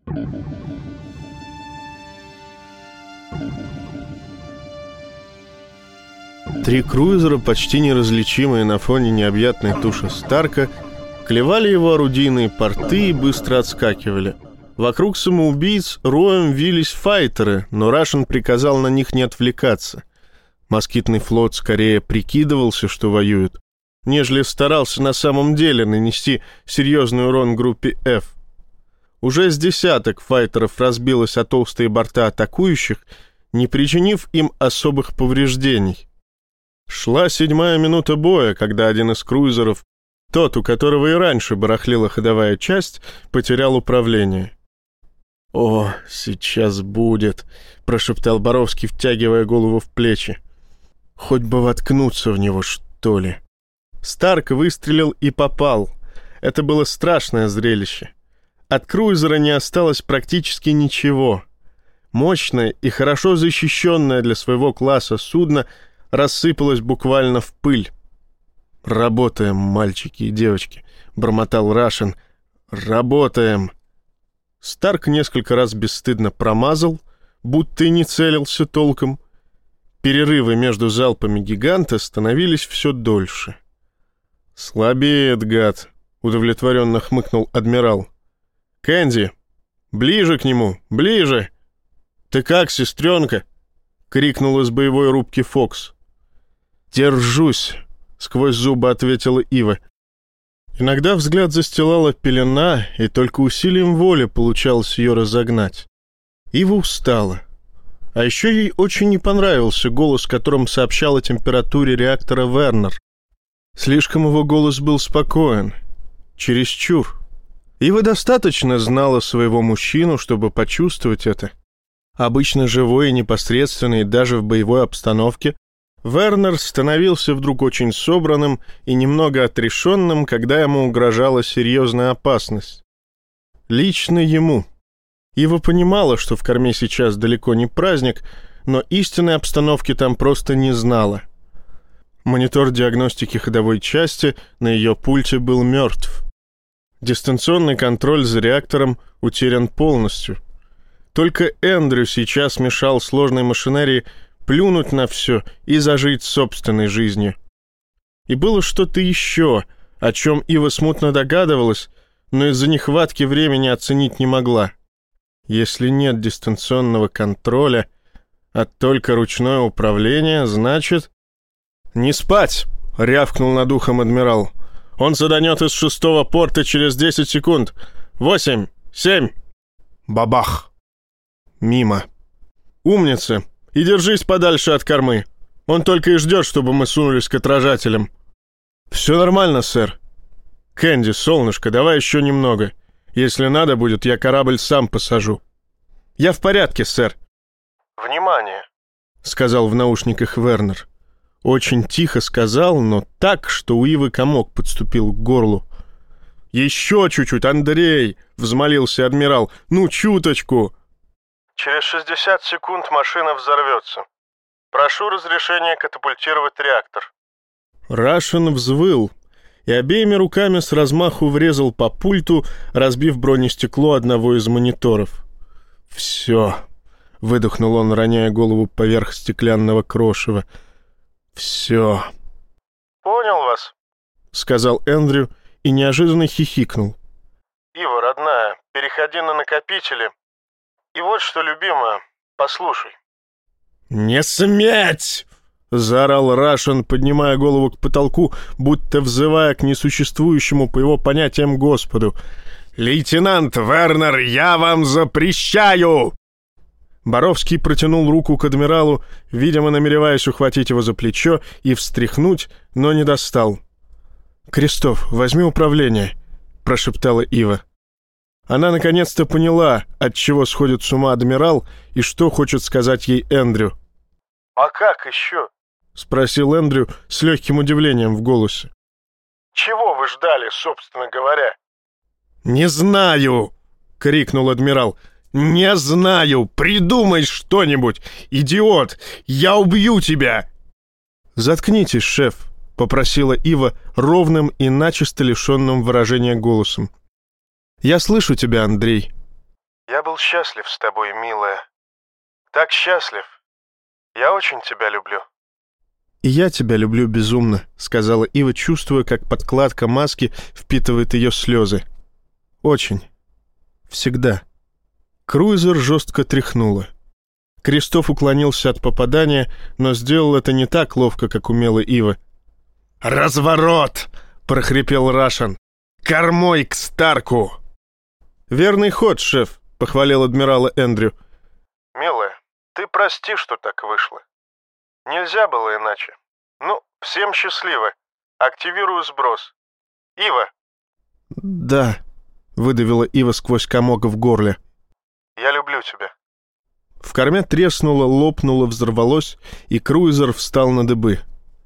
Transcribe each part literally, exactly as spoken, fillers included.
Три круизера, почти неразличимые на фоне необъятной туши Старка, клевали его орудийные порты и быстро отскакивали. Вокруг самоубийц роем вились файтеры, но Рашен приказал на них не отвлекаться. Москитный флот скорее прикидывался, что воюет, нежели старался на самом деле нанести серьезный урон группе F. Уже с десяток файтеров разбилось о толстые борта атакующих, не причинив им особых повреждений. Шла седьмая минута боя, когда один из круизеров, тот, у которого и раньше барахлила ходовая часть, потерял управление. «О, сейчас будет», — прошептал Боровский, втягивая голову в плечи. «Хоть бы воткнуться в него, что ли». Старк выстрелил и попал. Это было страшное зрелище. От круизера не осталось практически ничего. Мощное и хорошо защищенное для своего класса судно рассыпалось буквально в пыль. «Работаем, мальчики и девочки», — бормотал Рашен. «Работаем». Старк несколько раз бесстыдно промазал, будто и не целился толком. Перерывы между залпами гиганта становились все дольше. «Слабеет, гад», — удовлетворенно хмыкнул адмирал. «Кэнди, ближе к нему, ближе!» «Ты как, сестренка?» — крикнул из боевой рубки Фокс. «Держусь», — сквозь зубы ответила Ива. Иногда взгляд застилала пелена, и только усилием воли получалось ее разогнать. Ива устала. А еще ей очень не понравился голос, которым сообщал о температуре реактора Вернер. Слишком его голос был спокоен. Чересчур. Ива достаточно знала своего мужчину, чтобы почувствовать это. Обычно живой и непосредственный даже в боевой обстановке, Вернер становился вдруг очень собранным и немного отрешенным, когда ему угрожала серьезная опасность. Лично ему. Ива понимала, что в корме сейчас далеко не праздник, но истинной обстановки там просто не знала. Монитор диагностики ходовой части на ее пульте был мертв. Дистанционный контроль за реактором утерян полностью. Только Эндрю сейчас мешал сложной машинерии плюнуть на все и зажить собственной жизнью. И было что-то еще, о чем Ива смутно догадывалась, но из-за нехватки времени оценить не могла. Если нет дистанционного контроля, а только ручное управление, значит... «Не спать!» — рявкнул над ухом адмирал. «Он заданет из шестого порта через десять секунд. Восемь, семь...» Бабах! Мимо. «Умница! И держись подальше от кормы. Он только и ждет, чтобы мы сунулись к отражателям». «Все нормально, сэр». «Кэнди, солнышко, давай еще немного. Если надо будет, я корабль сам посажу». «Я в порядке, сэр». «Внимание», — сказал в наушниках Вернер. Очень тихо сказал, но так, что у Ивы комок подступил к горлу. «Еще чуть-чуть, Андрей!» — взмолился адмирал. «Ну, чуточку!» «Через шестьдесят секунд машина взорвется. Прошу разрешения катапультировать реактор». Рашен взвыл и обеими руками с размаху врезал по пульту, разбив бронестекло одного из мониторов. «Все!» — выдохнул он, роняя голову поверх стеклянного крошева. «Все». «Понял вас», — сказал Эндрю и неожиданно хихикнул. «Ива, родная, переходи на накопители. И вот что, любимая, послушай». «Не сметь!» — заорал Рашен, поднимая голову к потолку, будто взывая к несуществующему по его понятиям Господу. «Лейтенант Вернер, я вам запрещаю!» Боровский протянул руку к адмиралу, видимо, намереваясь ухватить его за плечо и встряхнуть, но не достал. «Крестов, возьми управление», — прошептала Ива. Она наконец-то поняла, от чего сходит с ума адмирал и что хочет сказать ей Эндрю. «А как еще?» — спросил Эндрю с легким удивлением в голосе. «Чего вы ждали, собственно говоря?» «Не знаю!» — крикнул адмирал. «Не знаю! Придумай что-нибудь! Идиот! Я убью тебя!» «Заткнитесь, шеф!» — попросила Ива ровным и начисто лишенным выражения голосом. «Я слышу тебя, Андрей». Я был счастлив с тобой, милая. Так счастлив. Я очень тебя люблю. «И я тебя люблю безумно», — сказала Ива, чувствуя, как подкладка маски впитывает ее слезы. «Очень. Всегда». Круизер жестко тряхнуло. Кристоф уклонился от попадания, но сделал это не так ловко, как умела Ива. «Разворот!» — прохрипел Рашен. «Кормой к Старку!» «Верный ход, шеф», — похвалил адмирала Эндрю. «Милая, ты прости, что так вышло. Нельзя было иначе. Ну, всем счастливо. Активирую сброс. Ива!» «Да», — выдавила Ива сквозь комок в горле. «Я люблю тебя». В корме треснуло, лопнуло, взорвалось, и круизер встал на дыбы.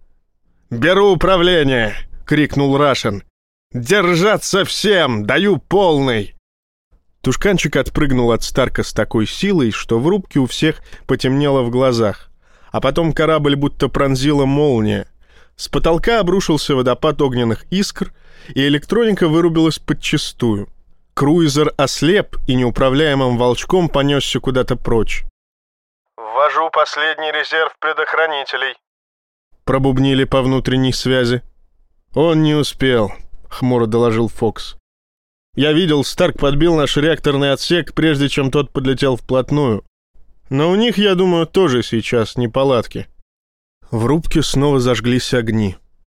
«Беру управление!» — крикнул Рашен. «Держаться всем! Даю полный!» Тушканчик отпрыгнул от Старка с такой силой, что в рубке у всех потемнело в глазах. А потом корабль будто пронзила молния. С потолка обрушился водопад огненных искр, и электроника вырубилась подчистую. Круизер ослеп и неуправляемым волчком понесся куда-то прочь. «Ввожу последний резерв предохранителей», — пробубнили по внутренней связи. «Он не успел», — хмуро доложил Фокс. «Я видел, Старк подбил наш реакторный отсек, прежде чем тот подлетел вплотную. Но у них, я думаю, тоже сейчас неполадки». В рубке снова зажглись огни.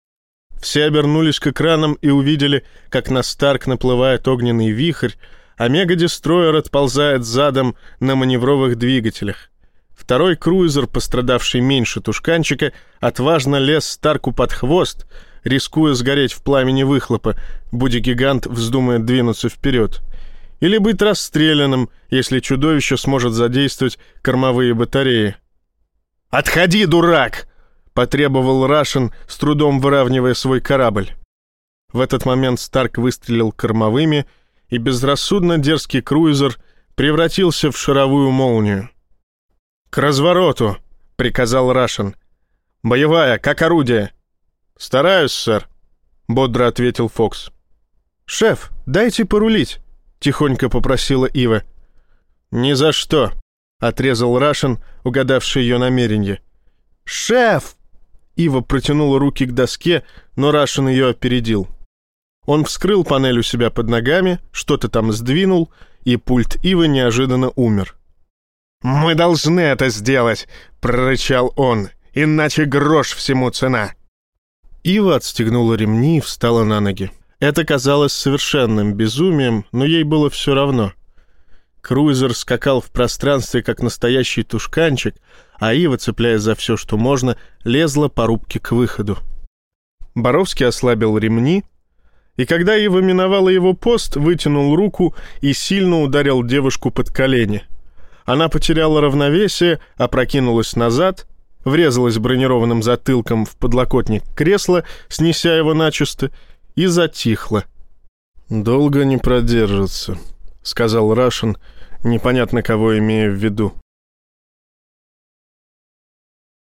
Все обернулись к экранам и увидели, как на Старк наплывает огненный вихрь, а мегадестройер отползает задом на маневровых двигателях. Второй круизер, пострадавший меньше Тушканчика, отважно лез Старку под хвост, рискуя сгореть в пламени выхлопа, будь гигант вздумает двинуться вперед. Или быть расстрелянным, если чудовище сможет задействовать кормовые батареи. «Отходи, дурак!» — потребовал Рашен, с трудом выравнивая свой корабль. В этот момент Старк выстрелил кормовыми, и безрассудно дерзкий круизер превратился в шаровую молнию. «К развороту!» — приказал Рашен. «Боевая, как орудие!» «Стараюсь, сэр», — бодро ответил Фокс. «Шеф, дайте порулить», — тихонько попросила Ива. «Ни за что», — отрезал Рашен, угадавший ее намерение. «Шеф!» Ива протянула руки к доске, но Рашен ее опередил. Он вскрыл панель у себя под ногами, что-то там сдвинул, и пульт Ивы неожиданно умер. «Мы должны это сделать!» — прорычал он. «Иначе грош всему цена!» Ива отстегнула ремни и встала на ноги. Это казалось совершенным безумием, но ей было все равно. Круизер скакал в пространстве, как настоящий тушканчик, а Ива, цепляясь за все, что можно, лезла по рубке к выходу. Боровский ослабил ремни, и когда Ива миновала его пост, вытянул руку и сильно ударил девушку под колени. Она потеряла равновесие, опрокинулась назад, врезалась бронированным затылком в подлокотник кресла, снеся его начисто, и затихла. «Долго не продержится», — сказал Рашен, непонятно кого имея в виду.